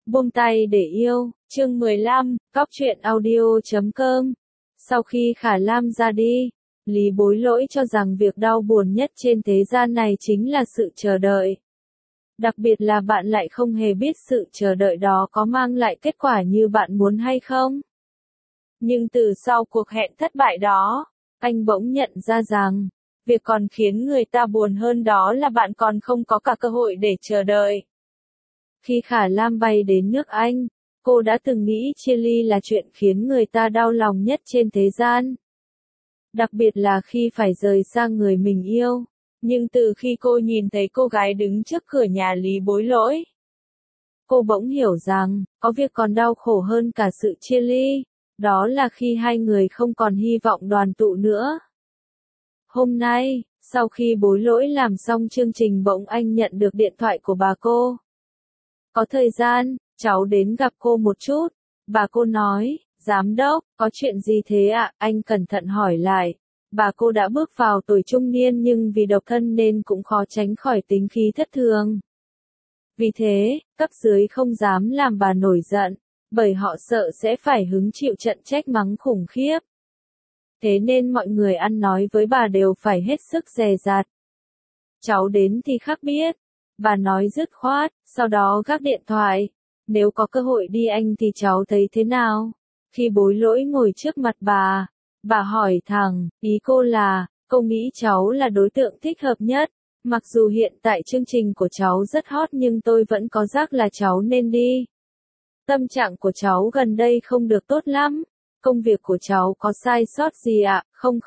Buông tay để yêu, chương 15, Cóc truyện audio.com. Sau khi Khả Lam ra đi, Lý Bối Lỗi cho rằng việc đau buồn nhất trên thế gian này chính là sự chờ đợi. Đặc biệt là bạn lại không hề biết sự chờ đợi đó có mang lại kết quả như bạn muốn hay không. Nhưng từ sau cuộc hẹn thất bại đó, anh bỗng nhận ra rằng, việc còn khiến người ta buồn hơn đó là bạn còn không có cả cơ hội để chờ đợi. Khi Khả Lam bay đến nước Anh, cô đã từng nghĩ chia ly là chuyện khiến người ta đau lòng nhất trên thế gian. Đặc biệt là khi phải rời xa người mình yêu. Nhưng từ khi cô nhìn thấy cô gái đứng trước cửa nhà Lý Bối Lỗi, cô bỗng hiểu rằng, có việc còn đau khổ hơn cả sự chia ly. Đó là khi hai người không còn hy vọng đoàn tụ nữa. Hôm nay, sau khi Bối Lỗi làm xong chương trình bỗng anh nhận được điện thoại của bà cô. Có thời gian, cháu đến gặp cô một chút. Bà cô nói, giám đốc, có chuyện gì thế ạ? Anh cẩn thận hỏi lại. Bà cô đã bước vào tuổi trung niên nhưng vì độc thân nên cũng khó tránh khỏi tính khí thất thường. Vì thế, cấp dưới không dám làm bà nổi giận, bởi họ sợ sẽ phải hứng chịu trận trách mắng khủng khiếp. Thế nên mọi người ăn nói với bà đều phải hết sức dè dặt. Cháu đến thì khác biết. Bà nói dứt khoát, sau đó gác điện thoại. Nếu có cơ hội đi Anh thì cháu thấy thế nào? Khi Bối Lỗi ngồi trước mặt bà hỏi thẳng, ý cô là, cô nghĩ cháu là đối tượng thích hợp nhất. Mặc dù hiện tại chương trình của cháu rất hot nhưng tôi vẫn có giác là cháu nên đi. Tâm trạng của cháu gần đây không được tốt lắm. Công việc của cháu có sai sót gì ạ? Không.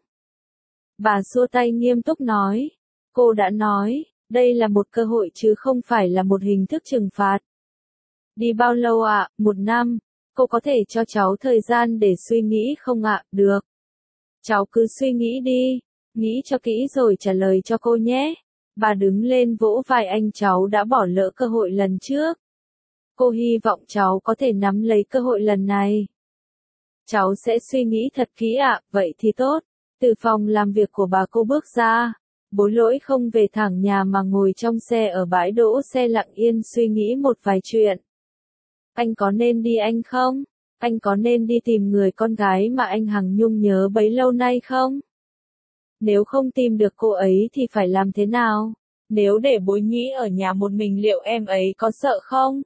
Bà xua tay nghiêm túc nói. Cô đã nói, đây là một cơ hội chứ không phải là một hình thức trừng phạt. Đi bao lâu ạ? 1 năm. Cô có thể cho cháu thời gian để suy nghĩ không ạ? Được. Cháu cứ suy nghĩ đi. Nghĩ cho kỹ rồi trả lời cho cô nhé. Bà đứng lên vỗ vai anh, cháu đã bỏ lỡ cơ hội lần trước. Cô hy vọng cháu có thể nắm lấy cơ hội lần này. Cháu sẽ suy nghĩ thật kỹ ạ, vậy thì tốt. Từ phòng làm việc của bà cô bước ra. Bối Lỗi không về thẳng nhà mà ngồi trong xe ở bãi đỗ xe lặng yên suy nghĩ một vài chuyện. Anh có nên đi Anh không? Anh có nên đi tìm người con gái mà anh hằng nhung nhớ bấy lâu nay không? Nếu không tìm được cô ấy thì phải làm thế nào? Nếu để Bối Nhĩ ở nhà một mình liệu em ấy có sợ không?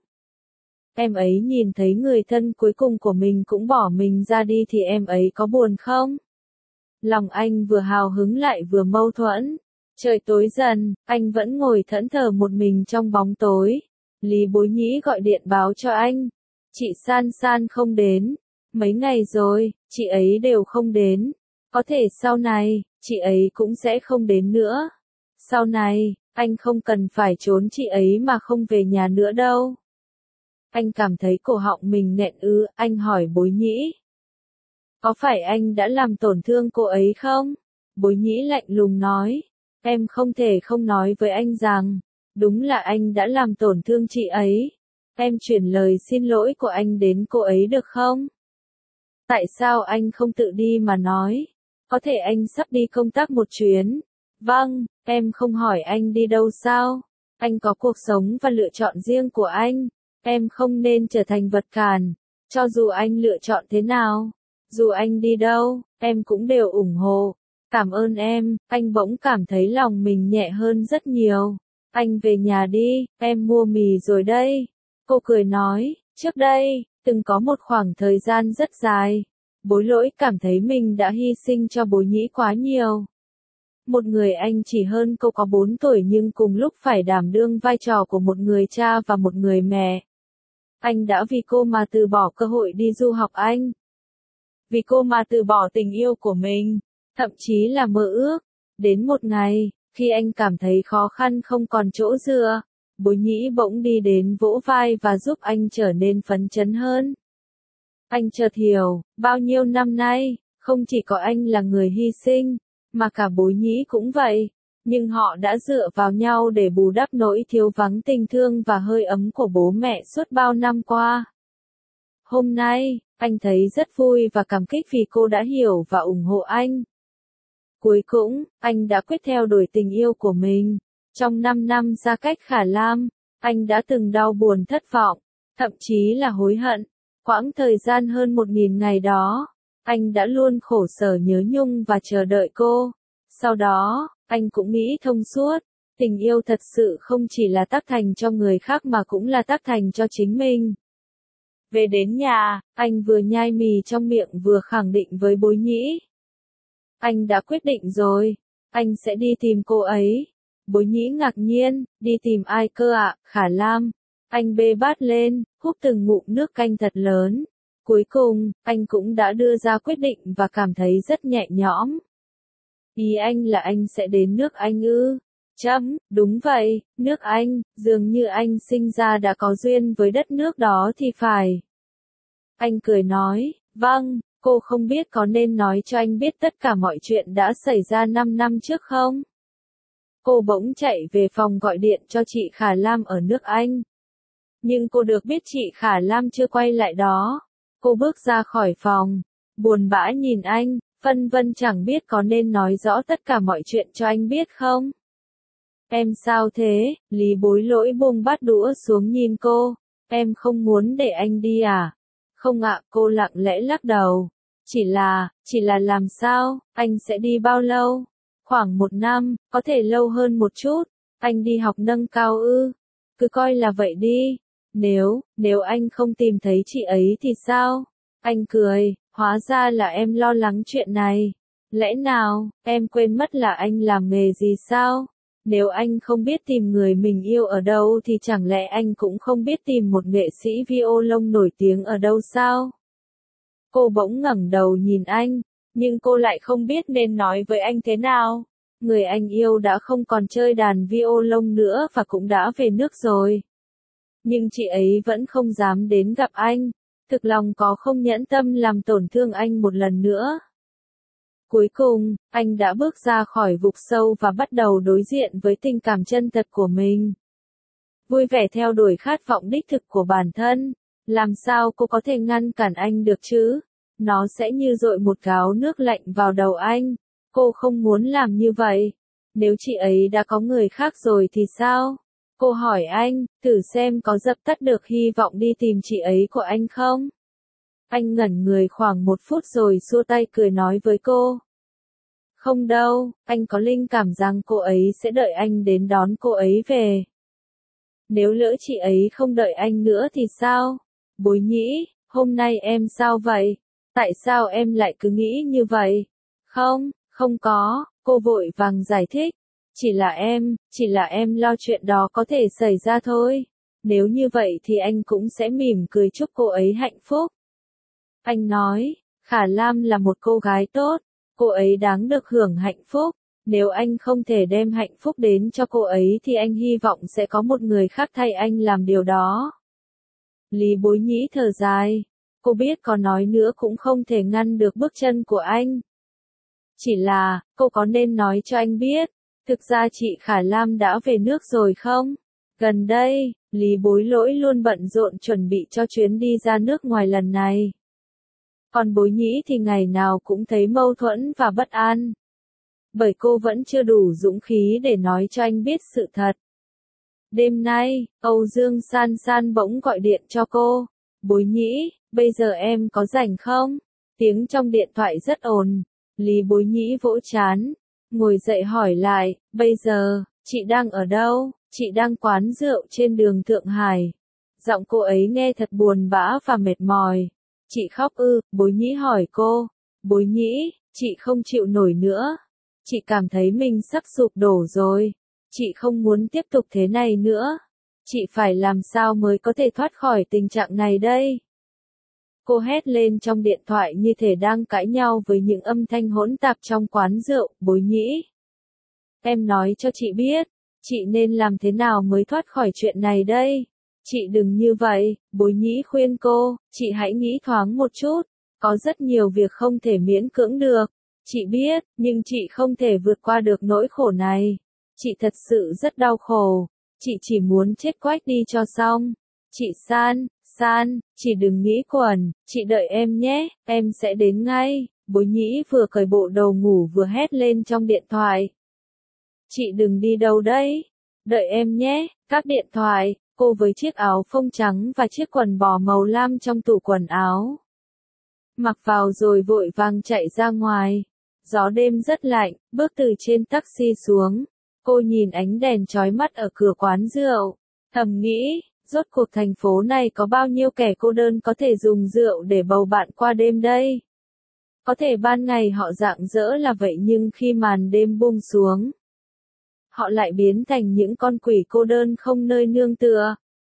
Em ấy nhìn thấy người thân cuối cùng của mình cũng bỏ mình ra đi thì em ấy có buồn không? Lòng anh vừa hào hứng lại vừa mâu thuẫn. Trời tối dần, anh vẫn ngồi thẫn thờ một mình trong bóng tối. Lý Bối Nhĩ gọi điện báo cho anh. Chị San San không đến. Mấy ngày rồi, chị ấy đều không đến. Có thể sau này, chị ấy cũng sẽ không đến nữa. Sau này, anh không cần phải trốn chị ấy mà không về nhà nữa đâu. Anh cảm thấy cổ họng mình nghẹn anh hỏi Bối Nhĩ. Có phải anh đã làm tổn thương cô ấy không? Bối Nhĩ lạnh lùng nói. Em không thể không nói với anh rằng, đúng là anh đã làm tổn thương chị ấy. Em chuyển lời xin lỗi của anh đến cô ấy được không? Tại sao anh không tự đi mà nói? Có thể anh sắp đi công tác một chuyến. Vâng, em không hỏi anh đi đâu sao? Anh có cuộc sống và lựa chọn riêng của anh. Em không nên trở thành vật cản. Cho dù anh lựa chọn thế nào, dù anh đi đâu, em cũng đều ủng hộ. Cảm ơn em, anh bỗng cảm thấy lòng mình nhẹ hơn rất nhiều. Anh về nhà đi, em mua mì rồi đây. Cô cười nói, trước đây, từng có một khoảng thời gian rất dài. Bối Lỗi cảm thấy mình đã hy sinh cho Bối Nhĩ quá nhiều. Một người anh chỉ hơn cô có 4 tuổi nhưng cùng lúc phải đảm đương vai trò của một người cha và một người mẹ. Anh đã vì cô mà từ bỏ cơ hội đi du học Anh. Vì cô mà từ bỏ tình yêu của mình, thậm chí là mơ ước. Đến một ngày, khi anh cảm thấy khó khăn không còn chỗ dựa, Bối Nhĩ bỗng đi đến vỗ vai và giúp anh trở nên phấn chấn hơn. Anh chợt hiểu, bao nhiêu năm nay, không chỉ có anh là người hy sinh, mà cả Bối Nhĩ cũng vậy. Nhưng họ đã dựa vào nhau để bù đắp nỗi thiếu vắng tình thương và hơi ấm của bố mẹ suốt bao năm qua. Hôm nay, anh thấy rất vui và cảm kích vì cô đã hiểu và ủng hộ anh. Cuối cùng, anh đã quyết theo đuổi tình yêu của mình. Trong 5 năm xa cách Khả Lam, anh đã từng đau buồn thất vọng. thậm chí là hối hận. Quãng thời gian hơn 1000 ngày đó, anh đã luôn khổ sở nhớ nhung và chờ đợi cô. Sau đó, anh cũng nghĩ thông suốt, tình yêu thật sự không chỉ là tác thành cho người khác mà cũng là tác thành cho chính mình. Về đến nhà, anh vừa nhai mì trong miệng vừa khẳng định với Bối Nhĩ. Anh đã quyết định rồi, anh sẽ đi tìm cô ấy. Bối Nhĩ ngạc nhiên, đi tìm ai cơ ạ, Khả Lam. Anh bê bát lên, húp từng ngụm nước canh thật lớn. Cuối cùng, anh cũng đã đưa ra quyết định và cảm thấy rất nhẹ nhõm. Ý anh là anh sẽ đến nước Anh ư? Đúng vậy, nước Anh, dường như anh sinh ra đã có duyên với đất nước đó thì phải. Anh cười nói, vâng, cô không biết có nên nói cho anh biết tất cả mọi chuyện đã xảy ra 5 năm trước không? Cô bỗng chạy về phòng gọi điện cho chị Khả Lam ở nước Anh. Nhưng cô được biết chị Khả Lam chưa quay lại đó. Cô bước ra khỏi phòng, buồn bã nhìn anh, phân vân chẳng biết có nên nói rõ tất cả mọi chuyện cho anh biết không? Em sao thế? Lý Bối Lỗi buông bát đũa xuống nhìn cô. Em không muốn để anh đi à? Không ạ, cô lặng lẽ lắc đầu. Chỉ là làm sao? Anh sẽ đi bao lâu? Khoảng 1 năm, có thể lâu hơn một chút. Anh đi học nâng cao ư? Cứ coi là vậy đi. Nếu anh không tìm thấy chị ấy thì sao? Anh cười, hóa ra là em lo lắng chuyện này. Lẽ nào, em quên mất là anh làm nghề gì sao? Nếu anh không biết tìm người mình yêu ở đâu thì chẳng lẽ anh cũng không biết tìm một nghệ sĩ violon nổi tiếng ở đâu sao? Cô bỗng ngẩng đầu nhìn anh, nhưng cô lại không biết nên nói với anh thế nào. Người anh yêu đã không còn chơi đàn violon nữa và cũng đã về nước rồi. Nhưng chị ấy vẫn không dám đến gặp anh, thực lòng có không nhẫn tâm làm tổn thương anh một lần nữa. Cuối cùng, anh đã bước ra khỏi vực sâu và bắt đầu đối diện với tình cảm chân thật của mình. Vui vẻ theo đuổi khát vọng đích thực của bản thân, làm sao cô có thể ngăn cản anh được chứ? Nó sẽ như dội một gáo nước lạnh vào đầu anh. Cô không muốn làm như vậy. Nếu chị ấy đã có người khác rồi thì sao? Cô hỏi anh, thử xem có dập tắt được hy vọng đi tìm chị ấy của anh không? Anh ngẩn người khoảng 1 phút rồi xua tay cười nói với cô. Không đâu, anh có linh cảm rằng cô ấy sẽ đợi anh đến đón cô ấy về. Nếu lỡ chị ấy không đợi anh nữa thì sao? Bối Nhĩ, hôm nay em sao vậy? Tại sao em lại cứ nghĩ như vậy? Không có, cô vội vàng giải thích. Chỉ là em lo chuyện đó có thể xảy ra thôi. Nếu như vậy thì anh cũng sẽ mỉm cười chúc cô ấy hạnh phúc. Anh nói, Khả Lam là một cô gái tốt, cô ấy đáng được hưởng hạnh phúc. Nếu anh không thể đem hạnh phúc đến cho cô ấy thì anh hy vọng sẽ có một người khác thay anh làm điều đó. Lý Bối Nhĩ thở dài. Cô biết có nói nữa cũng không thể ngăn được bước chân của anh. Chỉ là, cô có nên nói cho anh biết, thực ra chị Khả Lam đã về nước rồi không? Gần đây, Lý Bối Lỗi luôn bận rộn chuẩn bị cho chuyến đi ra nước ngoài lần này. Còn Bối Nhĩ thì ngày nào cũng thấy mâu thuẫn và bất an. Bởi cô vẫn chưa đủ dũng khí để nói cho anh biết sự thật. Đêm nay, Âu Dương San San bỗng gọi điện cho cô. Bối Nhĩ, bây giờ em có rảnh không? Tiếng trong điện thoại rất ồn. Lý Bối Nhĩ vỗ trán, ngồi dậy hỏi lại, bây giờ, chị đang ở đâu? Chị đang quán rượu trên đường Thượng Hải. Giọng cô ấy nghe thật buồn bã và mệt mỏi. Chị khóc ư? Bối Nhĩ hỏi cô. Bối Nhĩ, chị không chịu nổi nữa. Chị cảm thấy mình sắp sụp đổ rồi. Chị không muốn tiếp tục thế này nữa. Chị phải làm sao mới có thể thoát khỏi tình trạng này đây? Cô hét lên trong điện thoại như thể đang cãi nhau với những âm thanh hỗn tạp trong quán rượu. Bối Nhĩ, em nói cho chị biết, chị nên làm thế nào mới thoát khỏi chuyện này đây? Chị đừng như vậy, Bối Nhĩ khuyên cô, chị hãy nghĩ thoáng một chút, có rất nhiều việc không thể miễn cưỡng được. Chị biết, nhưng chị không thể vượt qua được nỗi khổ này. Chị thật sự rất đau khổ, chị chỉ muốn chết quách đi cho xong. Chị San, chị đừng nghĩ quẩn, chị đợi em nhé, em sẽ đến ngay. Bối Nhĩ vừa cởi bộ đồ ngủ vừa hét lên trong điện thoại. Chị đừng đi đâu đấy, đợi em nhé, cáp điện thoại, cô với chiếc áo phông trắng và chiếc quần bò màu lam trong tủ quần áo. Mặc vào rồi vội vàng chạy ra ngoài. Gió đêm rất lạnh, bước từ trên taxi xuống. Cô nhìn ánh đèn chói mắt ở cửa quán rượu. Thầm nghĩ, rốt cuộc thành phố này có bao nhiêu kẻ cô đơn có thể dùng rượu để bầu bạn qua đêm đây? Có thể ban ngày họ rạng rỡ là vậy nhưng khi màn đêm buông xuống, họ lại biến thành những con quỷ cô đơn không nơi nương tựa.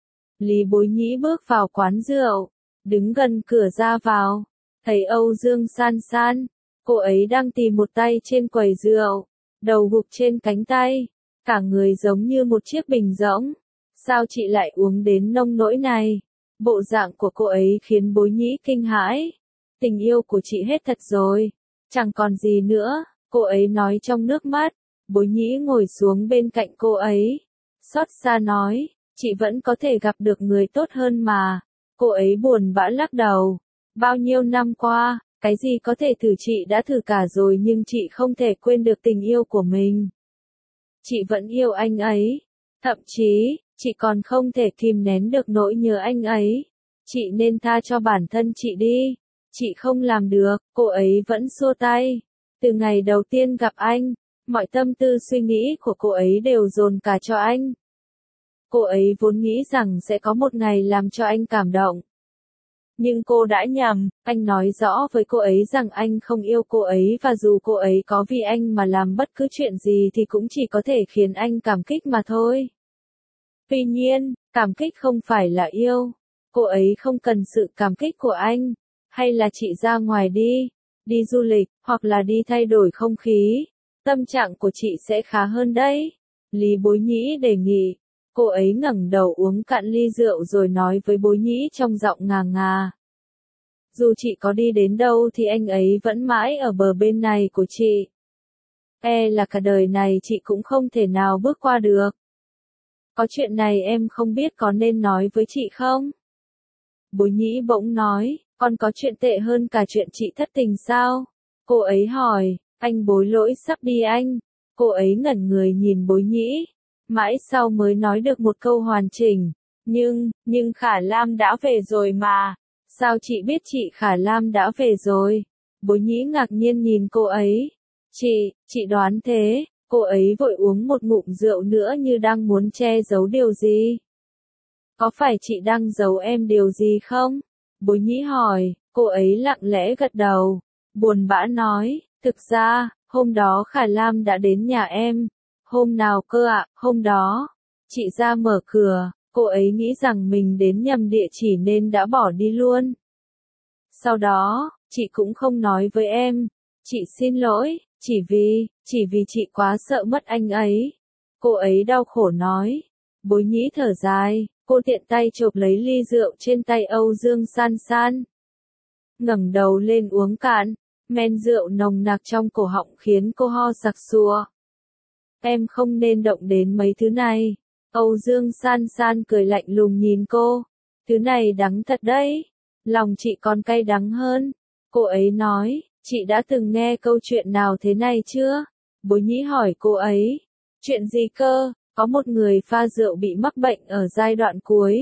Lý Bối Nhĩ bước vào quán rượu, đứng gần cửa ra vào, thấy Âu Dương San San, cô ấy đang tìm một tay trên quầy rượu, đầu gục trên cánh tay, cả người giống như một chiếc bình rỗng. Sao chị lại uống đến nông nỗi này? Bộ dạng của cô ấy khiến Bối Nhĩ kinh hãi. Tình yêu của chị hết thật rồi, chẳng còn gì nữa, cô ấy nói trong nước mắt. Bối Nhĩ ngồi xuống bên cạnh cô ấy, xót xa nói, chị vẫn có thể gặp được người tốt hơn mà. Cô ấy buồn bã lắc đầu. Bao nhiêu năm qua, cái gì có thể thử chị đã thử cả rồi nhưng chị không thể quên được tình yêu của mình. Chị vẫn yêu anh ấy. Thậm chí, chị còn không thể kìm nén được nỗi nhớ anh ấy. Chị nên tha cho bản thân chị đi. Chị không làm được, cô ấy vẫn xua tay. Từ ngày đầu tiên gặp anh, mọi tâm tư suy nghĩ của cô ấy đều dồn cả cho anh. Cô ấy vốn nghĩ rằng sẽ có một ngày làm cho anh cảm động. Nhưng cô đã nhầm, anh nói rõ với cô ấy rằng anh không yêu cô ấy và dù cô ấy có vì anh mà làm bất cứ chuyện gì thì cũng chỉ có thể khiến anh cảm kích mà thôi. Tuy nhiên, cảm kích không phải là yêu. Cô ấy không cần sự cảm kích của anh. Hay là chị ra ngoài đi du lịch, hoặc là đi thay đổi không khí. Tâm trạng của chị sẽ khá hơn đấy. Lý Bối Nhĩ đề nghị. Cô ấy ngẩng đầu uống cạn ly rượu rồi nói với Bối Nhĩ trong giọng ngà ngà. Dù chị có đi đến đâu thì anh ấy vẫn mãi ở bờ bên này của chị. Là cả đời này chị cũng không thể nào bước qua được. Có chuyện này em không biết có nên nói với chị không? Bối Nhĩ bỗng nói, còn có chuyện tệ hơn cả chuyện chị thất tình sao? Cô ấy hỏi, anh Bối lỗi sắp đi anh. Cô ấy ngẩn người nhìn Bối Nhĩ. Mãi sau mới nói được một câu hoàn chỉnh. Nhưng Khả Lam đã về rồi mà. Sao chị biết chị Khả Lam đã về rồi? Bối Nhĩ ngạc nhiên nhìn cô ấy. Chị đoán thế. Cô ấy vội uống một ngụm rượu nữa như đang muốn che giấu điều gì. Có phải chị đang giấu em điều gì không? Bối Nhĩ hỏi, cô ấy lặng lẽ gật đầu. Buồn bã nói, thực ra, hôm đó Khả Lam đã đến nhà em. Hôm nào cơ ạ? Hôm đó, chị ra mở cửa, cô ấy nghĩ rằng mình đến nhầm địa chỉ nên đã bỏ đi luôn. Sau đó, chị cũng không nói với em. Chị xin lỗi, chỉ vì chị quá sợ mất anh ấy. Cô ấy đau khổ nói. Bối Nhĩ thở dài, cô tiện tay chộp lấy ly rượu trên tay Âu Dương San San. Ngẩng đầu lên uống cạn, men rượu nồng nặc trong cổ họng khiến cô ho sặc sụa. Em không nên động đến mấy thứ này. Âu Dương San San cười lạnh lùng nhìn cô. Thứ này đắng thật đấy. Lòng chị còn cay đắng hơn. Cô ấy nói, chị đã từng nghe câu chuyện nào thế này chưa? Bối Nhĩ hỏi cô ấy. Chuyện gì cơ? Có một người pha rượu bị mắc bệnh ở giai đoạn cuối.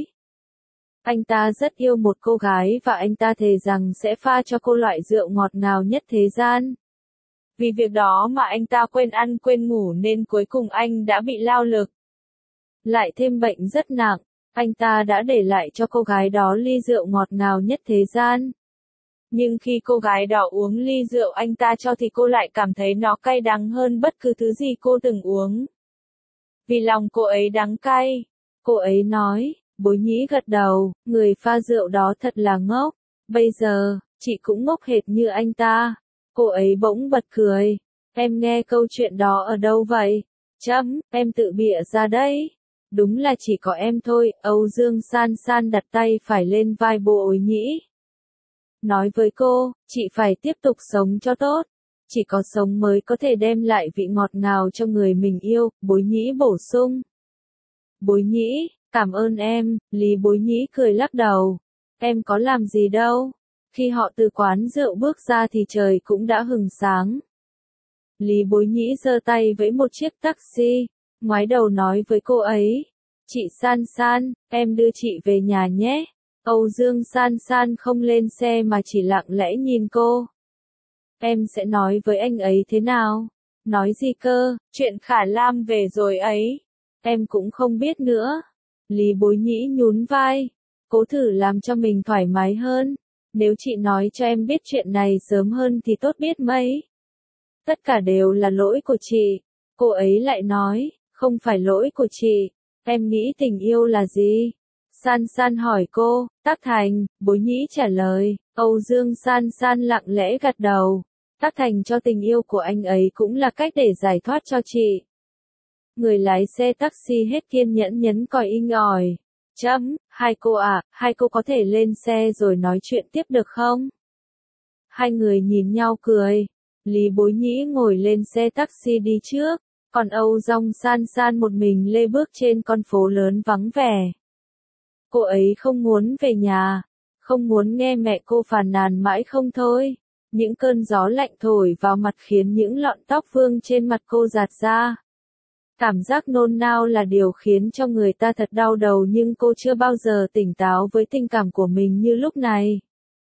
Anh ta rất yêu một cô gái và anh ta thề rằng sẽ pha cho cô loại rượu ngọt ngào nhất thế gian. Vì việc đó mà anh ta quên ăn quên ngủ nên cuối cùng anh đã bị lao lực. Lại thêm bệnh rất nặng, anh ta đã để lại cho cô gái đó ly rượu ngọt ngào nhất thế gian. Nhưng khi cô gái đó uống ly rượu anh ta cho thì cô lại cảm thấy nó cay đắng hơn bất cứ thứ gì cô từng uống. Vì lòng cô ấy đắng cay. Cô ấy nói, Bối Nhĩ gật đầu, người pha rượu đó thật là ngốc. Bây giờ, chị cũng ngốc hệt như anh ta. Cô ấy bỗng bật cười. Em nghe câu chuyện đó ở đâu vậy? Em tự bịa ra đấy. Đúng là chỉ có em thôi. Âu Dương San San đặt tay phải lên vai Bối Nhĩ. Nói với cô, chị phải tiếp tục sống cho tốt. Chỉ có sống mới có thể đem lại vị ngọt ngào cho người mình yêu. Bối Nhĩ bổ sung. Bối Nhĩ, cảm ơn em. Lý Bối Nhĩ cười lắc đầu. Em có làm gì đâu. Khi họ từ quán rượu bước ra thì trời cũng đã hừng sáng. Lý Bối Nhĩ giơ tay với một chiếc taxi, ngoái đầu nói với cô ấy. Chị San San, em đưa chị về nhà nhé. Âu Dương San San không lên xe mà chỉ lặng lẽ nhìn cô. Em sẽ nói với anh ấy thế nào? Nói gì cơ, chuyện Khả Lam về rồi ấy. Em cũng không biết nữa. Lý Bối Nhĩ nhún vai. Cố thử làm cho mình thoải mái hơn. Nếu chị nói cho em biết chuyện này sớm hơn thì tốt biết mấy. Tất cả đều là lỗi của chị. Cô ấy lại nói, không phải lỗi của chị. Em nghĩ tình yêu là gì? San San hỏi cô, Tác Thành, Bối Nhĩ trả lời. Âu Dương San San lặng lẽ gật đầu. Tác Thành cho tình yêu của anh ấy cũng là cách để giải thoát cho chị. Người lái xe taxi hết kiên nhẫn nhấn còi inh ỏi. Hai cô à, hai cô có thể lên xe rồi nói chuyện tiếp được không? Hai người nhìn nhau cười. Lý Bối Nhĩ ngồi lên xe taxi đi trước, còn Âu Dương San San một mình lê bước trên con phố lớn vắng vẻ. Cô ấy không muốn về nhà, không muốn nghe mẹ cô phàn nàn mãi không thôi. Những cơn gió lạnh thổi vào mặt khiến những lọn tóc vương trên mặt cô rạt ra. Cảm giác nôn nao là điều khiến cho người ta thật đau đầu, nhưng cô chưa bao giờ tỉnh táo với tình cảm của mình như lúc này.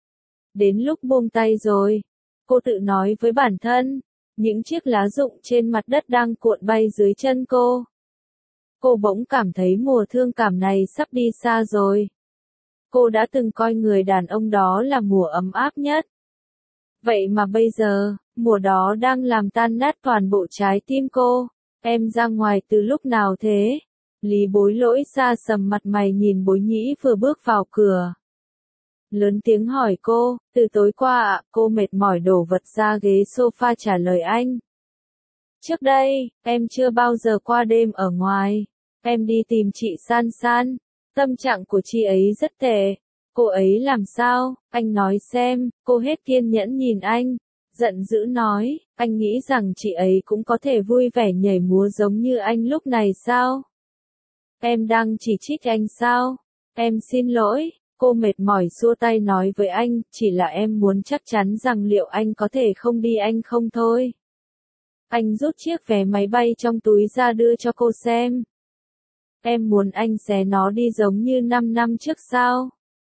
Đến lúc buông tay rồi, cô tự nói với bản thân, những chiếc lá rụng trên mặt đất đang cuộn bay dưới chân cô. Cô bỗng cảm thấy mùa thương cảm này sắp đi xa rồi. Cô đã từng coi người đàn ông đó là mùa ấm áp nhất. Vậy mà bây giờ, mùa đó đang làm tan nát toàn bộ trái tim cô. Em ra ngoài từ lúc nào thế? Lý Bối Lỗi xa sầm mặt mày nhìn Bối Nhĩ vừa bước vào cửa. Lớn tiếng hỏi cô, từ tối qua ạ, cô mệt mỏi đổ vật ra ghế sofa trả lời anh. Trước đây, em chưa bao giờ qua đêm ở ngoài. Em đi tìm chị San San. Tâm trạng của chị ấy rất tệ. Cô ấy làm sao? Anh nói xem. Cô hết kiên nhẫn nhìn anh. Giận dữ nói, anh nghĩ rằng chị ấy cũng có thể vui vẻ nhảy múa giống như anh lúc này sao? Em đang chỉ trích anh sao? Em xin lỗi. Cô mệt mỏi xua tay nói với anh, chỉ là em muốn chắc chắn rằng liệu anh có thể không đi anh không thôi. Anh rút chiếc vé máy bay trong túi ra đưa cho cô xem. Em muốn anh xé nó đi giống như 5 năm trước sao?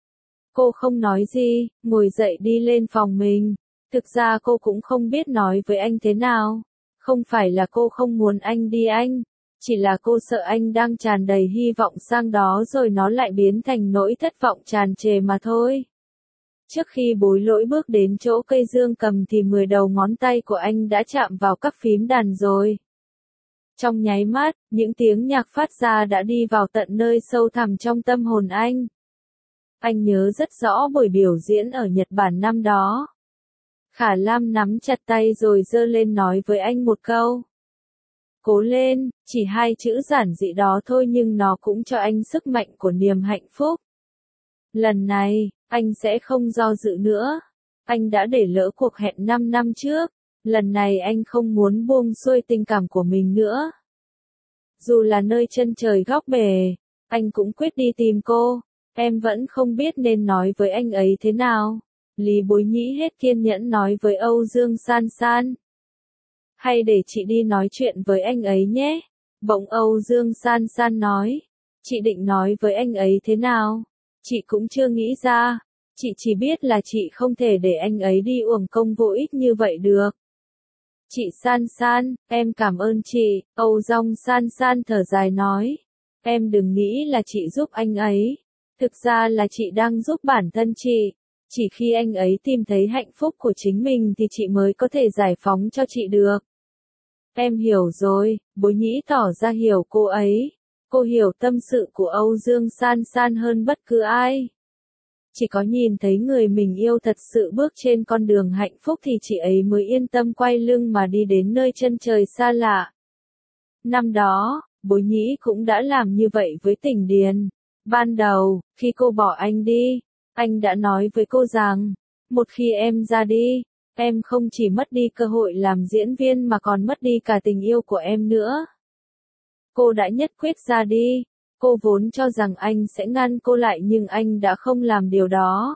Cô không nói gì, ngồi dậy đi lên phòng mình. Thực ra cô cũng không biết nói với anh thế nào. Không phải là cô không muốn anh đi anh. Chỉ là cô sợ anh đang tràn đầy hy vọng sang đó rồi nó lại biến thành nỗi thất vọng tràn trề mà thôi. Trước khi Bối Lỗi bước đến chỗ cây dương cầm thì 10 đầu ngón tay của anh đã chạm vào các phím đàn rồi. Trong nháy mắt, những tiếng nhạc phát ra đã đi vào tận nơi sâu thẳm trong tâm hồn anh. Anh nhớ rất rõ buổi biểu diễn ở Nhật Bản năm đó. Khả Lam nắm chặt tay rồi giơ lên nói với anh một câu. Cố lên, chỉ 2 chữ giản dị đó thôi nhưng nó cũng cho anh sức mạnh của niềm hạnh phúc. Lần này, anh sẽ không do dự nữa. Anh đã để lỡ cuộc hẹn 5 năm trước. Lần này anh không muốn buông xuôi tình cảm của mình nữa. Dù là nơi chân trời góc bể, anh cũng quyết đi tìm cô. Em vẫn không biết nên nói với anh ấy thế nào. Lý Bối Nhĩ hết kiên nhẫn nói với Âu Dương San San. Hay để chị đi nói chuyện với anh ấy nhé. Bỗng Âu Dương San San nói. Chị định nói với anh ấy thế nào? Chị cũng chưa nghĩ ra. Chị chỉ biết là chị không thể để anh ấy đi uổng công vô ích như vậy được. Chị San San, em cảm ơn chị. Âu Dương San San thở dài nói. Em đừng nghĩ là chị giúp anh ấy. Thực ra là chị đang giúp bản thân chị. Chỉ khi anh ấy tìm thấy hạnh phúc của chính mình thì chị mới có thể giải phóng cho chị được. Em hiểu rồi, Bối Nhĩ tỏ ra hiểu cô ấy. Cô hiểu tâm sự của Âu Dương San San hơn bất cứ ai. Chỉ có nhìn thấy người mình yêu thật sự bước trên con đường hạnh phúc thì chị ấy mới yên tâm quay lưng mà đi đến nơi chân trời xa lạ. Năm đó, Bối Nhĩ cũng đã làm như vậy với Tỉnh Điền. Ban đầu, khi cô bỏ anh đi, anh đã nói với cô rằng, một khi em ra đi, em không chỉ mất đi cơ hội làm diễn viên mà còn mất đi cả tình yêu của em nữa. Cô đã nhất quyết ra đi. Cô vốn cho rằng anh sẽ ngăn cô lại nhưng anh đã không làm điều đó.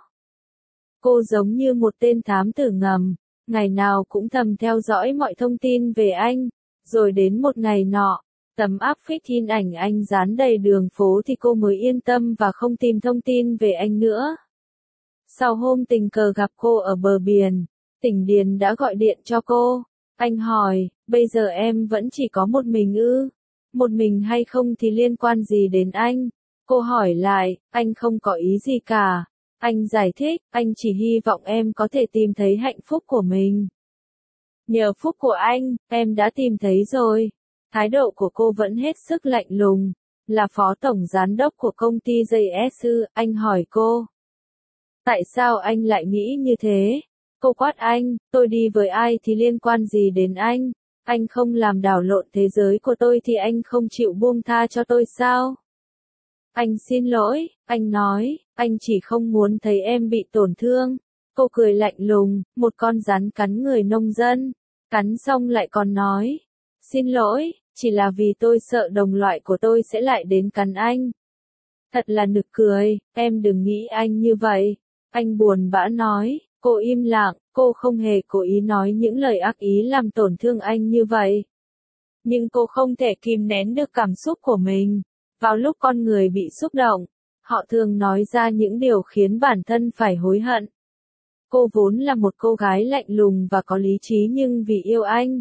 Cô giống như một tên thám tử ngầm, ngày nào cũng thầm theo dõi mọi thông tin về anh, rồi đến một ngày nọ, Tấm áp phích hình ảnh anh dán đầy đường phố thì cô mới yên tâm và không tìm thông tin về anh nữa. Sau hôm tình cờ gặp cô ở bờ biển, Tỉnh Điền đã gọi điện cho cô. Anh hỏi, bây giờ em vẫn chỉ có một mình ư? Một mình hay không thì liên quan gì đến anh? Cô hỏi lại, anh không có ý gì cả. Anh giải thích, anh chỉ hy vọng em có thể tìm thấy hạnh phúc của mình. Nhờ phúc của anh, em đã tìm thấy rồi. Thái độ của cô vẫn hết sức lạnh lùng. Là phó tổng giám đốc của công ty JS, anh hỏi cô. Tại sao anh lại nghĩ như thế? Cô quát anh, tôi đi với ai thì liên quan gì đến anh? Anh không làm đảo lộn thế giới của tôi thì anh không chịu buông tha cho tôi sao? Anh xin lỗi, anh nói, anh chỉ không muốn thấy em bị tổn thương. Cô cười lạnh lùng, một con rắn cắn người nông dân. Cắn xong lại còn nói, xin lỗi, chỉ là vì tôi sợ đồng loại của tôi sẽ lại đến cắn anh. Thật là nực cười, em đừng nghĩ anh như vậy. Anh buồn bã nói, cô im lặng, cô không hề cố ý nói những lời ác ý làm tổn thương anh như vậy. Nhưng cô không thể kìm nén được cảm xúc của mình. Vào lúc con người bị xúc động, họ thường nói ra những điều khiến bản thân phải hối hận. Cô vốn là một cô gái lạnh lùng và có lý trí nhưng vì yêu anh,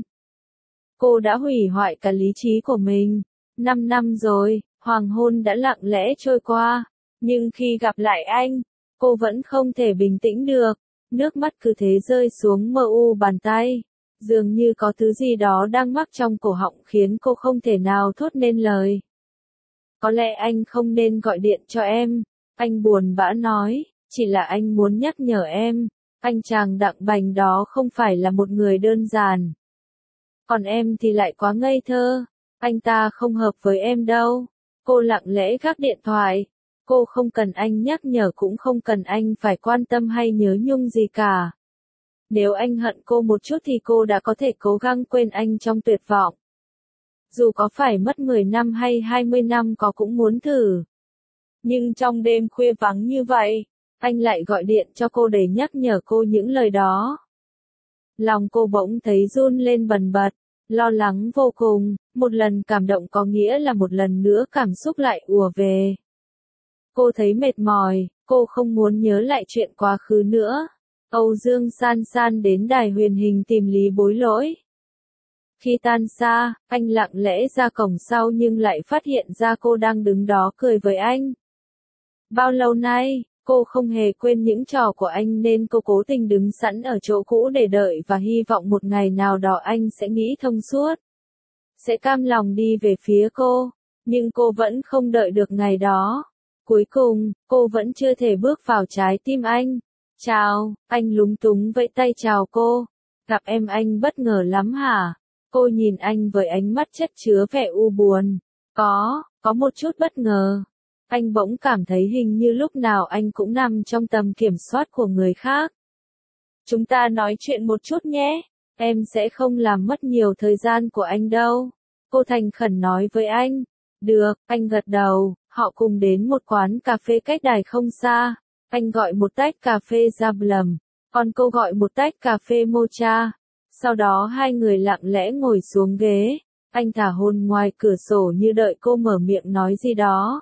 cô đã hủy hoại cả lý trí của mình. 5 năm rồi, hoàng hôn đã lặng lẽ trôi qua, nhưng khi gặp lại anh, cô vẫn không thể bình tĩnh được. Nước mắt cứ thế rơi xuống mờ u bàn tay. Dường như có thứ gì đó đang mắc trong cổ họng khiến cô không thể nào thốt nên lời. Có lẽ anh không nên gọi điện cho em. Anh buồn bã nói, chỉ là anh muốn nhắc nhở em. Anh chàng Đặng Bành đó không phải là một người đơn giản. Còn em thì lại quá ngây thơ. Anh ta không hợp với em đâu. Cô lặng lẽ gác điện thoại. Cô không cần anh nhắc nhở cũng không cần anh phải quan tâm hay nhớ nhung gì cả. Nếu anh hận cô một chút thì cô đã có thể cố gắng quên anh trong tuyệt vọng. Dù có phải mất 10 năm hay 20 năm cô cũng muốn thử. Nhưng trong đêm khuya vắng như vậy, anh lại gọi điện cho cô để nhắc nhở cô những lời đó. Lòng cô bỗng thấy run lên bần bật, lo lắng vô cùng, một lần cảm động có nghĩa là một lần nữa cảm xúc lại ùa về. Cô thấy mệt mỏi, cô không muốn nhớ lại chuyện quá khứ nữa. Âu Dương San San đến đài huyền hình tìm Lý Bối Lỗi. Khi tan xa, anh lặng lẽ ra cổng sau nhưng lại phát hiện ra cô đang đứng đó cười với anh. Bao lâu nay, cô không hề quên những trò của anh nên cô cố tình đứng sẵn ở chỗ cũ để đợi và hy vọng một ngày nào đó anh sẽ nghĩ thông suốt. Sẽ cam lòng đi về phía cô, nhưng cô vẫn không đợi được ngày đó. Cuối cùng, cô vẫn chưa thể bước vào trái tim anh. Chào, anh lúng túng vẫy tay chào cô. Gặp em anh bất ngờ lắm hả? Cô nhìn anh với ánh mắt chất chứa vẻ u buồn. Có một chút bất ngờ. Anh bỗng cảm thấy hình như lúc nào anh cũng nằm trong tầm kiểm soát của người khác. Chúng ta nói chuyện một chút nhé. Em sẽ không làm mất nhiều thời gian của anh đâu. Cô thành khẩn nói với anh. Được, anh gật đầu. Họ cùng đến một quán cà phê cách đài không xa. Anh gọi một tách cà phê Jablum, còn cô gọi một tách cà phê Mocha. Sau đó hai người lặng lẽ ngồi xuống ghế. Anh thả hồn ngoài cửa sổ như đợi cô mở miệng nói gì đó.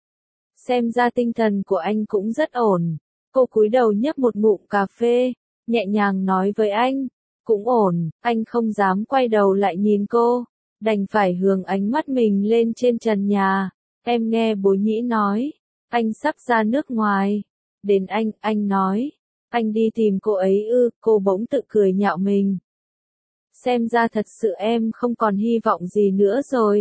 Xem ra tinh thần của anh cũng rất ổn. Cô cúi đầu nhấp một ngụm cà phê, nhẹ nhàng nói với anh. Cũng ổn, anh không dám quay đầu lại nhìn cô. Đành phải hướng ánh mắt mình lên trên trần nhà. Em nghe bố nhĩ nói, anh sắp ra nước ngoài. Đến anh nói, anh đi tìm cô ấy ư, cô bỗng tự cười nhạo mình. Xem ra thật sự em không còn hy vọng gì nữa rồi.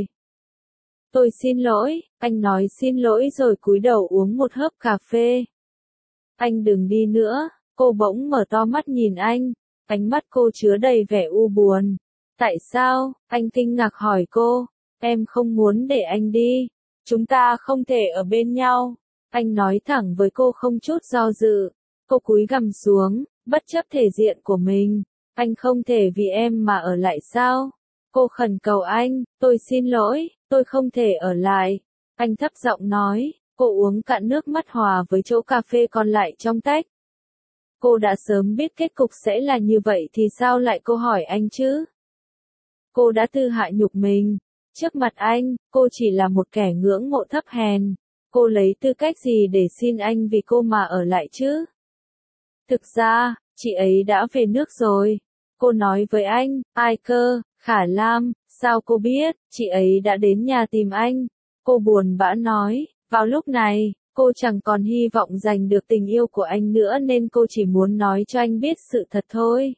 Tôi xin lỗi, anh nói xin lỗi rồi cúi đầu uống một hớp cà phê. Anh đừng đi nữa, cô bỗng mở to mắt nhìn anh, ánh mắt cô chứa đầy vẻ u buồn. Tại sao? Anh kinh ngạc hỏi cô, em không muốn để anh đi, chúng ta không thể ở bên nhau. Anh nói thẳng với cô không chút do dự. Cô cúi gằm xuống, bất chấp thể diện của mình. Anh không thể vì em mà ở lại sao? Cô khẩn cầu anh, tôi xin lỗi, tôi không thể ở lại. Anh thấp giọng nói, cô uống cạn nước mắt hòa với chỗ cà phê còn lại trong tách. Cô đã sớm biết kết cục sẽ là như vậy thì sao lại cô hỏi anh chứ? Cô đã tự hạ nhục mình. Trước mặt anh, cô chỉ là một kẻ ngưỡng mộ thấp hèn. Cô lấy tư cách gì để xin anh vì cô mà ở lại chứ? Thực ra, chị ấy đã về nước rồi. Cô nói với anh, ai cơ, Khả Lam, sao cô biết, chị ấy đã đến nhà tìm anh. Cô buồn bã nói, vào lúc này, cô chẳng còn hy vọng giành được tình yêu của anh nữa nên cô chỉ muốn nói cho anh biết sự thật thôi.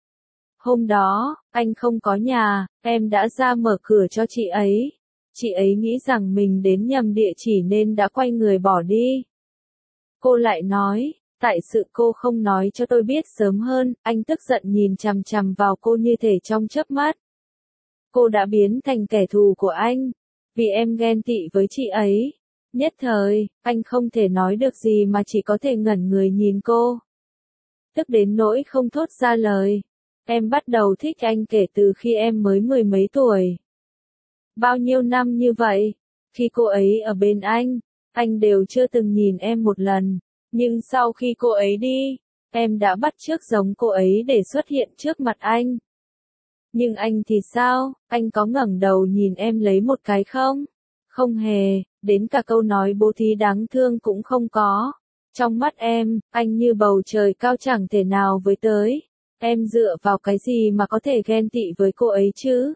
Hôm đó, anh không có nhà, em đã ra mở cửa cho chị ấy. Chị ấy nghĩ rằng mình đến nhầm địa chỉ nên đã quay người bỏ đi. Cô lại nói, tại sự cô không nói cho tôi biết sớm hơn, anh tức giận nhìn chằm chằm vào cô như thể trong chớp mắt. Cô đã biến thành kẻ thù của anh, vì em ghen tị với chị ấy. Nhất thời, anh không thể nói được gì mà chỉ có thể ngẩn người nhìn cô. Tức đến nỗi không thốt ra lời. Em bắt đầu thích anh kể từ khi em mới 10 mấy tuổi. Bao nhiêu năm như vậy, khi cô ấy ở bên anh đều chưa từng nhìn em một lần. Nhưng sau khi cô ấy đi, em đã bắt chước giống cô ấy để xuất hiện trước mặt anh. Nhưng anh thì sao, anh có ngẩng đầu nhìn em lấy một cái không? Không hề, đến cả câu nói bố thí đáng thương cũng không có. Trong mắt em, anh như bầu trời cao chẳng thể nào với tới. Em dựa vào cái gì mà có thể ghen tị với cô ấy chứ?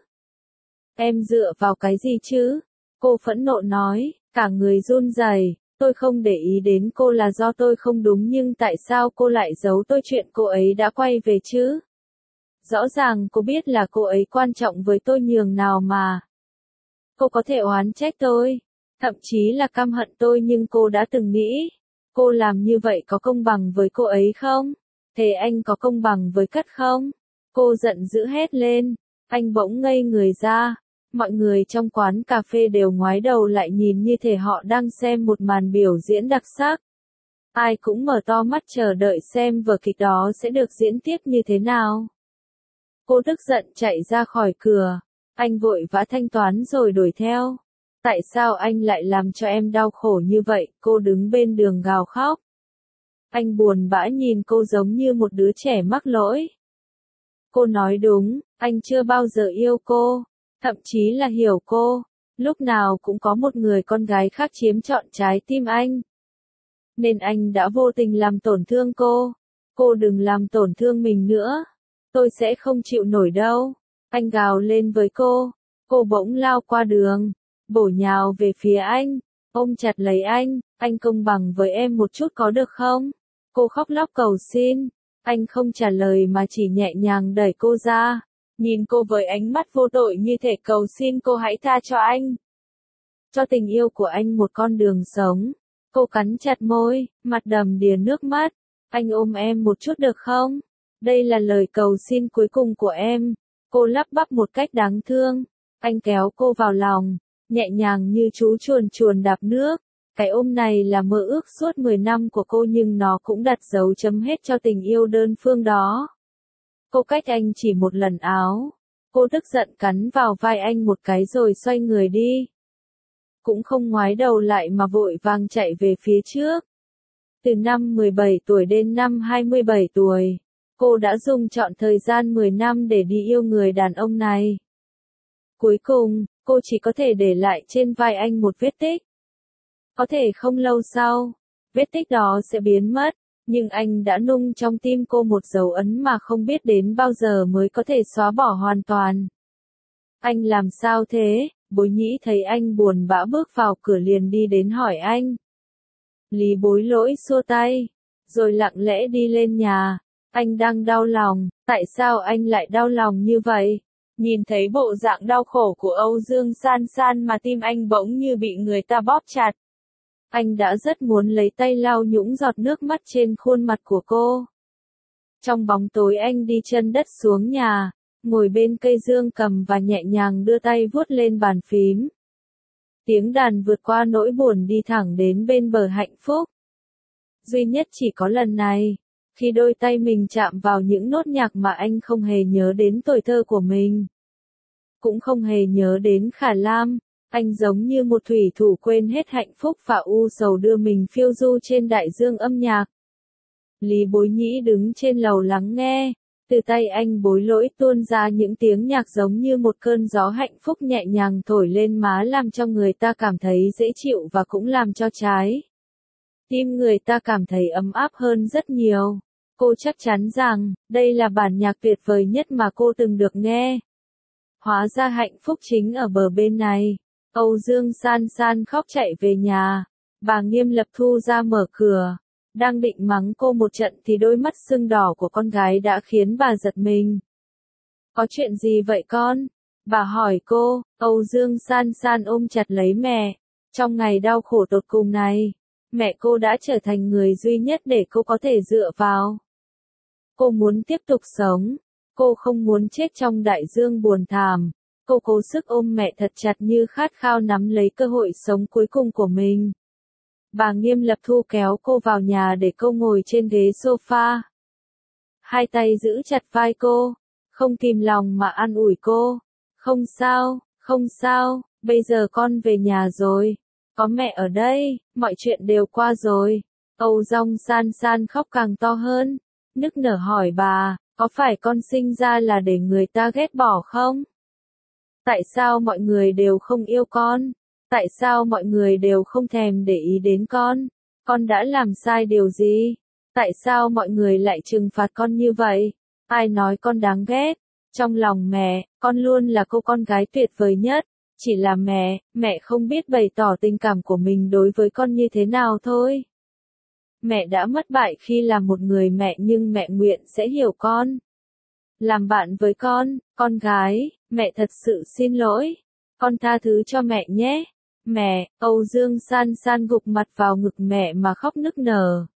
Em dựa vào cái gì chứ? Cô phẫn nộ nói, cả người run rẩy. Tôi không để ý đến cô là do tôi không đúng nhưng tại sao cô lại giấu tôi chuyện cô ấy đã quay về chứ? Rõ ràng cô biết là cô ấy quan trọng với tôi nhường nào mà. Cô có thể oán trách tôi, thậm chí là căm hận tôi nhưng cô đã từng nghĩ, cô làm như vậy có công bằng với cô ấy không? Thế anh có công bằng với Cất không? Cô giận dữ hét lên, anh bỗng ngây người ra. Mọi người trong quán cà phê đều ngoái đầu lại nhìn như thể họ đang xem một màn biểu diễn đặc sắc. Ai cũng mở to mắt chờ đợi xem vở kịch đó sẽ được diễn tiếp như thế nào. Cô tức giận chạy ra khỏi cửa. Anh vội vã thanh toán rồi đuổi theo. Tại sao anh lại làm cho em đau khổ như vậy? Cô đứng bên đường gào khóc. Anh buồn bã nhìn cô giống như một đứa trẻ mắc lỗi. Cô nói đúng, anh chưa bao giờ yêu cô, thậm chí là hiểu cô. Lúc nào cũng có một người con gái khác chiếm trọn trái tim anh. Nên anh đã vô tình làm tổn thương cô. Cô đừng làm tổn thương mình nữa. Tôi sẽ không chịu nổi đâu. Anh gào lên với cô. Cô bỗng lao qua đường, bổ nhào về phía anh, ôm chặt lấy anh công bằng với em một chút có được không? Cô khóc lóc cầu xin. Anh không trả lời mà chỉ nhẹ nhàng đẩy cô ra, nhìn cô với ánh mắt vô tội như thể cầu xin cô hãy tha cho anh. Cho tình yêu của anh một con đường sống. Cô cắn chặt môi, mặt đầm đìa nước mắt. Anh ôm em một chút được không? Đây là lời cầu xin cuối cùng của em. Cô lắp bắp một cách đáng thương. Anh kéo cô vào lòng, nhẹ nhàng như chú chuồn chuồn đạp nước. Cái ôm này là mơ ước suốt 10 năm của cô nhưng nó cũng đặt dấu chấm hết cho tình yêu đơn phương đó. Cô cách anh chỉ một lần áo. Cô tức giận cắn vào vai anh một cái rồi xoay người đi. Cũng không ngoái đầu lại mà vội vàng chạy về phía trước. Từ năm 17 tuổi đến năm 27 tuổi, cô đã dùng trọn thời gian 10 năm để đi yêu người đàn ông này. Cuối cùng, cô chỉ có thể để lại trên vai anh một vết tích. Có thể không lâu sau, vết tích đó sẽ biến mất, nhưng anh đã nung trong tim cô một dấu ấn mà không biết đến bao giờ mới có thể xóa bỏ hoàn toàn. Anh làm sao thế? Bối Nhĩ thấy anh buồn bã bước vào cửa liền đi đến hỏi anh. Lý Bối Lỗi xua tay, rồi lặng lẽ đi lên nhà. Anh đang đau lòng, tại sao anh lại đau lòng như vậy? Nhìn thấy bộ dạng đau khổ của Âu Dương San San mà tim anh bỗng như bị người ta bóp chặt. Anh đã rất muốn lấy tay lau nhũng giọt nước mắt trên khuôn mặt của cô. Trong bóng tối anh đi chân đất xuống nhà, ngồi bên cây dương cầm và nhẹ nhàng đưa tay vuốt lên bàn phím. Tiếng đàn vượt qua nỗi buồn đi thẳng đến bên bờ hạnh phúc. Duy nhất chỉ có lần này, khi đôi tay mình chạm vào những nốt nhạc mà anh không hề nhớ đến tuổi thơ của mình. Cũng không hề nhớ đến Khả Lam, anh giống như một thủy thủ quên hết hạnh phúc và u sầu đưa mình phiêu du trên đại dương âm nhạc. Lý Bối Nhĩ đứng trên lầu lắng nghe, Từ tay anh Bối Lỗi tuôn ra những tiếng nhạc giống như một cơn gió hạnh phúc nhẹ nhàng thổi lên má, làm cho người ta cảm thấy dễ chịu và cũng làm cho trái tim người ta cảm thấy ấm áp hơn rất nhiều. Cô chắc chắn rằng, đây là bản nhạc tuyệt vời nhất mà cô từng được nghe. Hóa ra hạnh phúc chính ở bờ bên này. Âu Dương San San khóc chạy về nhà. Bà Nghiêm Lập Thu ra mở cửa. Đang định mắng cô một trận thì đôi mắt sưng đỏ của con gái đã khiến bà giật mình. Có chuyện gì vậy con? Bà hỏi cô. Âu Dương San San ôm chặt lấy mẹ. Trong ngày đau khổ tột cùng này, mẹ cô đã trở thành người duy nhất để cô có thể dựa vào. Cô muốn tiếp tục sống. Cô không muốn chết trong đại dương buồn thảm. Cô cố sức ôm mẹ thật chặt như khát khao nắm lấy cơ hội sống cuối cùng của mình. Bà Nghiêm Lập Thu kéo cô vào nhà để cô ngồi trên ghế sofa. Hai tay giữ chặt vai cô, không kìm lòng mà an ủi cô. Không sao, không sao, bây giờ con về nhà rồi. Có mẹ ở đây, mọi chuyện đều qua rồi. Âu Dương San San khóc càng to hơn, nức nở hỏi bà, có phải con sinh ra là để người ta ghét bỏ không? Tại sao mọi người đều không yêu con? Tại sao mọi người đều không thèm để ý đến con? Con đã làm sai điều gì? Tại sao mọi người lại trừng phạt con như vậy? Ai nói con đáng ghét? Trong lòng mẹ, con luôn là cô con gái tuyệt vời nhất. Chỉ là mẹ không biết bày tỏ tình cảm của mình đối với con như thế nào thôi. Mẹ đã mất bại khi làm một người mẹ, nhưng mẹ nguyện sẽ hiểu con. Làm bạn với con gái, mẹ thật sự xin lỗi. Con tha thứ cho mẹ nhé. Mẹ, Âu Dương San San gục mặt vào ngực mẹ mà khóc nức nở.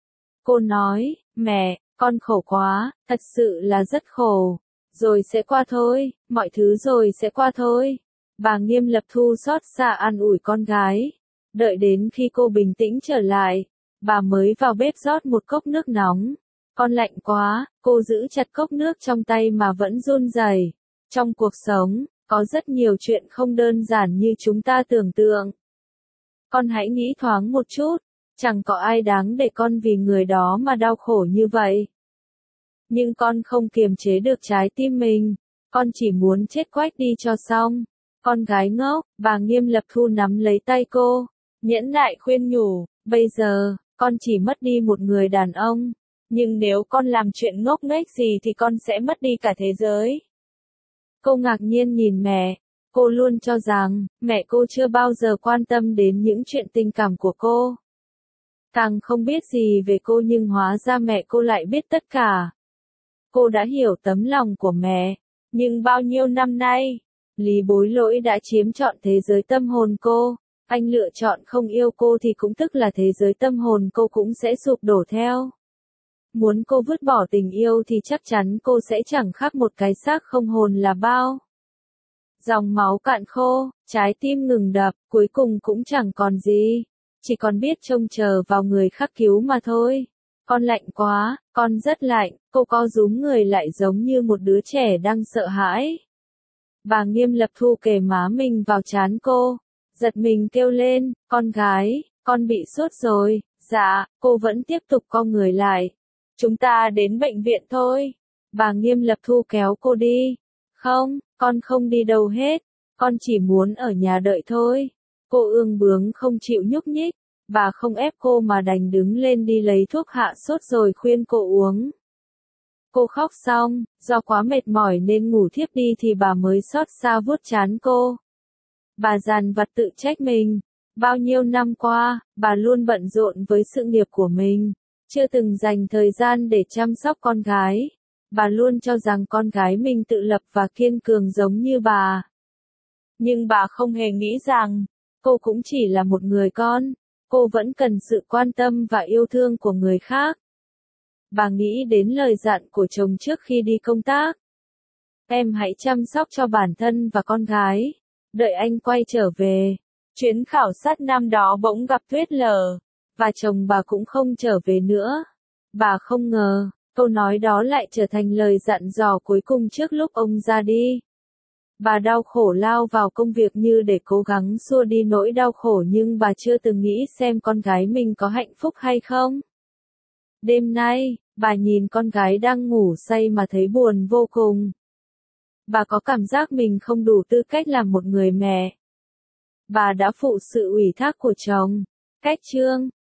Cô nói, mẹ, con khổ quá, thật sự là rất khổ. Rồi sẽ qua thôi, mọi thứ rồi sẽ qua thôi. Bà Nghiêm Lập Thu xót xa an ủi con gái. Đợi đến khi cô bình tĩnh trở lại, bà mới vào bếp rót một cốc nước nóng. Con lạnh quá, cô giữ chặt cốc nước trong tay mà vẫn run rẩy. Trong cuộc sống, có rất nhiều chuyện không đơn giản như chúng ta tưởng tượng. Con hãy nghĩ thoáng một chút, chẳng có ai đáng để con vì người đó mà đau khổ như vậy. Nhưng con không kiềm chế được trái tim mình, con chỉ muốn chết quách đi cho xong. Con gái ngốc, bà Nghiêm Lập Thu nắm lấy tay cô, nhẫn nại khuyên nhủ, bây giờ, con chỉ mất đi một người đàn ông. Nhưng nếu con làm chuyện ngốc nghếch gì thì con sẽ mất đi cả thế giới. Cô ngạc nhiên nhìn mẹ. Cô luôn cho rằng, mẹ cô chưa bao giờ quan tâm đến những chuyện tình cảm của cô. Càng không biết gì về cô, nhưng hóa ra mẹ cô lại biết tất cả. Cô đã hiểu tấm lòng của mẹ. Nhưng bao nhiêu năm nay, Lý Bối Lỗi đã chiếm trọn thế giới tâm hồn cô. Anh lựa chọn không yêu cô thì cũng tức là thế giới tâm hồn cô cũng sẽ sụp đổ theo. Muốn cô vứt bỏ tình yêu thì chắc chắn cô sẽ chẳng khác một cái xác không hồn là bao. Dòng máu cạn khô, trái tim ngừng đập, cuối cùng cũng chẳng còn gì. Chỉ còn biết trông chờ vào người khác cứu mà thôi. Con lạnh quá, con rất lạnh, cô co rúm người lại giống như một đứa trẻ đang sợ hãi. Bà Nghiêm Lập Thu kề má mình vào trán cô, giật mình kêu lên, con gái, con bị sốt rồi. Dạ, cô vẫn tiếp tục co người lại. Chúng ta đến bệnh viện thôi. Bà Nghiêm Lập Thu kéo cô đi. Không, con không đi đâu hết. Con chỉ muốn ở nhà đợi thôi. Cô ương bướng không chịu nhúc nhích. Bà không ép cô mà đành đứng lên đi lấy thuốc hạ sốt rồi khuyên cô uống. Cô khóc xong, do quá mệt mỏi nên ngủ thiếp đi thì bà mới xót xa vuốt trán cô. Bà dằn vặt tự trách mình. Bao nhiêu năm qua, bà luôn bận rộn với sự nghiệp của mình. Chưa từng dành thời gian để chăm sóc con gái. Bà luôn cho rằng con gái mình tự lập và kiên cường giống như bà. Nhưng bà không hề nghĩ rằng, cô cũng chỉ là một người con. Cô vẫn cần sự quan tâm và yêu thương của người khác. Bà nghĩ đến lời dặn của chồng trước khi đi công tác. Em hãy chăm sóc cho bản thân và con gái. Đợi anh quay trở về. Chuyến khảo sát năm đó bỗng gặp tuyết lở. Và chồng bà cũng không trở về nữa. Bà không ngờ, câu nói đó lại trở thành lời dặn dò cuối cùng trước lúc ông ra đi. Bà đau khổ lao vào công việc như để cố gắng xua đi nỗi đau khổ, nhưng bà chưa từng nghĩ xem con gái mình có hạnh phúc hay không. Đêm nay, bà nhìn con gái đang ngủ say mà thấy buồn vô cùng. Bà có cảm giác mình không đủ tư cách làm một người mẹ. Bà đã phụ sự ủy thác của chồng. Cách chương